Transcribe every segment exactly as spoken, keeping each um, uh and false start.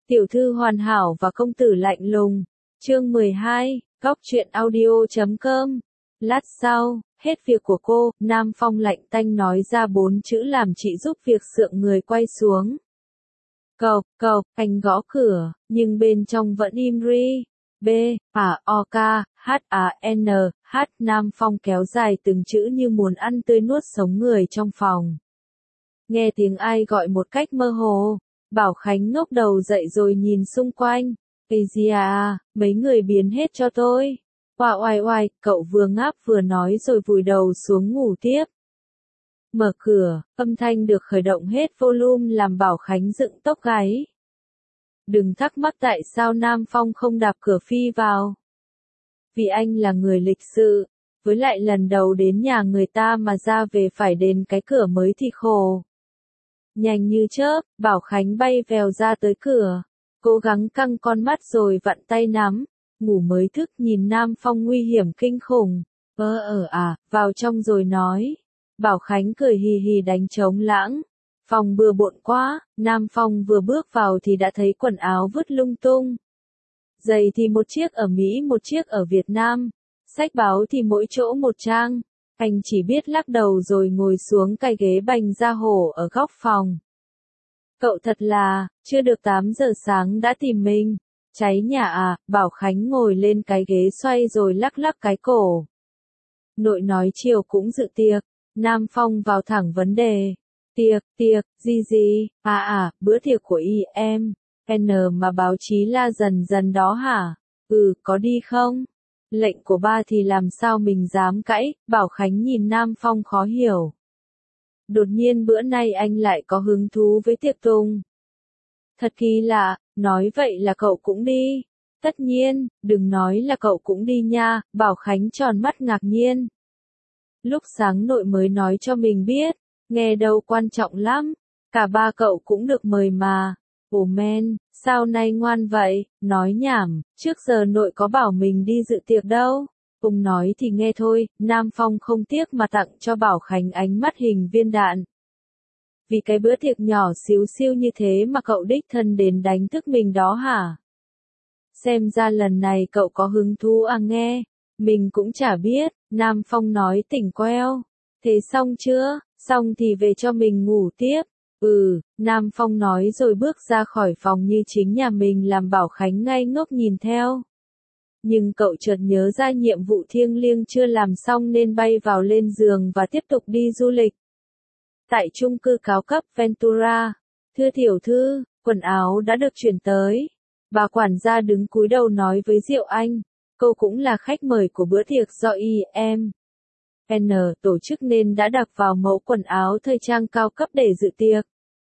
Tiểu thư hoàn hảo và công tử lạnh lùng. Chương mười hai, góc truyện audio chấm com. Lát sau, hết việc của cô, Nam Phong lạnh tanh nói ra bốn chữ làm chị giúp việc sượng người quay xuống. Cộc, cộc, anh gõ cửa, nhưng bên trong vẫn im ri. B, A, O, K, H, A, N, H. Nam Phong kéo dài từng chữ như muốn ăn tươi nuốt sống người trong phòng. Nghe tiếng ai gọi một cách mơ hồ, Bảo Khánh ngóc đầu dậy rồi nhìn xung quanh. Ây da, mấy người biến hết cho tôi. Oa oai oai, cậu vừa ngáp vừa nói rồi vùi đầu xuống ngủ tiếp. Mở cửa, âm thanh được khởi động hết volume làm Bảo Khánh dựng tóc gáy. Đừng thắc mắc tại sao Nam Phong không đạp cửa phi vào. Vì anh là người lịch sự, với lại lần đầu đến nhà người ta mà ra về phải đến cái cửa mới thì khổ. Nhanh như chớp, Bảo Khánh bay vèo ra tới cửa, cố gắng căng con mắt rồi vặn tay nắm, ngủ mới thức nhìn Nam Phong nguy hiểm kinh khủng. Ơ ở à, vào trong rồi nói. Bảo Khánh cười hì hì đánh trống lãng. Phòng bừa bộn quá, Nam Phong vừa bước vào thì đã thấy quần áo vứt lung tung. Giày thì một chiếc ở Mỹ một chiếc ở Việt Nam, sách báo thì mỗi chỗ một trang. Anh chỉ biết lắc đầu rồi ngồi xuống cái ghế bành da hổ ở góc phòng. Cậu thật là, chưa được tám giờ sáng đã tìm mình. Cháy nhà à, Bảo Khánh ngồi lên cái ghế xoay rồi lắc lắc cái cổ. Nội nói chiều cũng dự tiệc, Nam Phong vào thẳng vấn đề. Tiệc, tiệc, gì gì, à à, bữa tiệc của y em, N mà báo chí la dần dần đó hả? Ừ, có đi không? Lệnh của ba thì làm sao mình dám cãi, Bảo Khánh nhìn Nam Phong khó hiểu. Đột nhiên bữa nay anh lại có hứng thú với tiệc tùng. Thật kỳ lạ, nói vậy là cậu cũng đi. Tất nhiên, đừng nói là cậu cũng đi nha, Bảo Khánh tròn mắt ngạc nhiên. Lúc sáng nội mới nói cho mình biết, nghe đâu quan trọng lắm, cả ba cậu cũng được mời mà. Ồ men, sao nay ngoan vậy, nói nhảm, trước giờ nội có bảo mình đi dự tiệc đâu. Cùng nói thì nghe thôi, Nam Phong không tiếc mà tặng cho Bảo Khánh ánh mắt hình viên đạn. Vì cái bữa tiệc nhỏ xíu xiu như thế mà cậu đích thân đến đánh thức mình đó hả? Xem ra lần này cậu có hứng thú à nghe, mình cũng chả biết, Nam Phong nói tỉnh queo. Thế xong chưa, xong thì về cho mình ngủ tiếp. Ừ, Nam Phong nói rồi bước ra khỏi phòng như chính nhà mình làm Bảo Khánh ngây ngốc nhìn theo. Nhưng cậu chợt nhớ ra nhiệm vụ thiêng liêng chưa làm xong nên bay vào lên giường và tiếp tục đi du lịch. Tại chung cư cao cấp Ventura, thưa tiểu thư, quần áo đã được chuyển tới. Bà quản gia đứng cúi đầu nói với Diệu Anh, cô cũng là khách mời của bữa tiệc do y em N tổ chức nên đã đặt vào mẫu quần áo thời trang cao cấp để dự tiệc.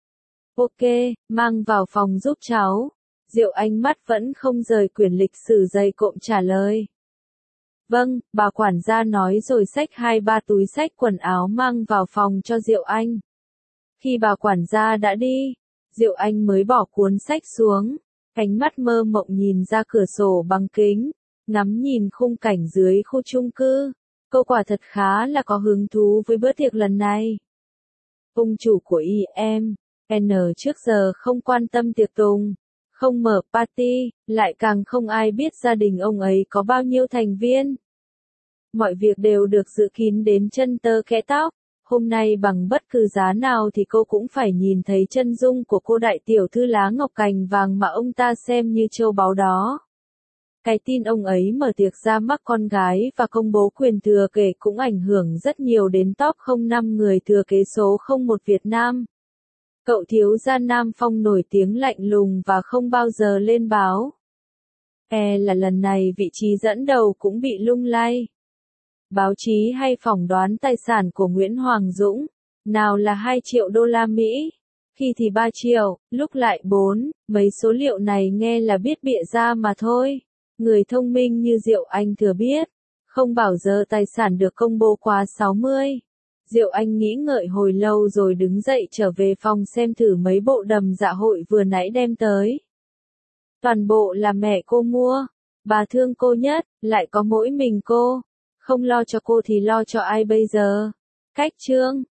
Ok, mang vào phòng giúp cháu. Diệu Anh mắt vẫn không rời quyển lịch sử dày cộm trả lời. Vâng, bà quản gia nói rồi xách hai ba túi xách quần áo mang vào phòng cho Diệu Anh. Khi bà quản gia đã đi, Diệu Anh mới bỏ cuốn sách xuống, ánh mắt mơ mộng nhìn ra cửa sổ bằng kính, ngắm nhìn khung cảnh dưới khu chung cư. Cô quả thật khá là có hứng thú với bữa tiệc lần này. Ông chủ của y em N trước giờ không quan tâm tiệc tùng, không mở party, lại càng không ai biết gia đình ông ấy có bao nhiêu thành viên. Mọi việc đều được dự kín đến chân tơ kẽ tóc, hôm nay bằng bất cứ giá nào thì cô cũng phải nhìn thấy chân dung của cô đại tiểu thư lá ngọc cành vàng mà ông ta xem như châu báu đó. Cái tin ông ấy mở tiệc ra mắt con gái và công bố quyền thừa kế cũng ảnh hưởng rất nhiều đến top không năm người thừa kế số không một Việt Nam. Cậu thiếu gia Nam Phong nổi tiếng lạnh lùng và không bao giờ lên báo. E là lần này vị trí dẫn đầu cũng bị lung lay. Báo chí hay phỏng đoán tài sản của Nguyễn Hoàng Dũng, nào là hai triệu đô la Mỹ, khi thì ba triệu, lúc lại bốn, mấy số liệu này nghe là biết bịa ra mà thôi. Người thông minh như Diệu Anh thừa biết, không bao giờ tài sản được công bố quá sáu mươi. Diệu Anh nghĩ ngợi hồi lâu rồi đứng dậy trở về phòng xem thử mấy bộ đầm dạ hội vừa nãy đem tới. Toàn bộ là mẹ cô mua, bà thương cô nhất, lại có mỗi mình cô. Không lo cho cô thì lo cho ai bây giờ? Cách chương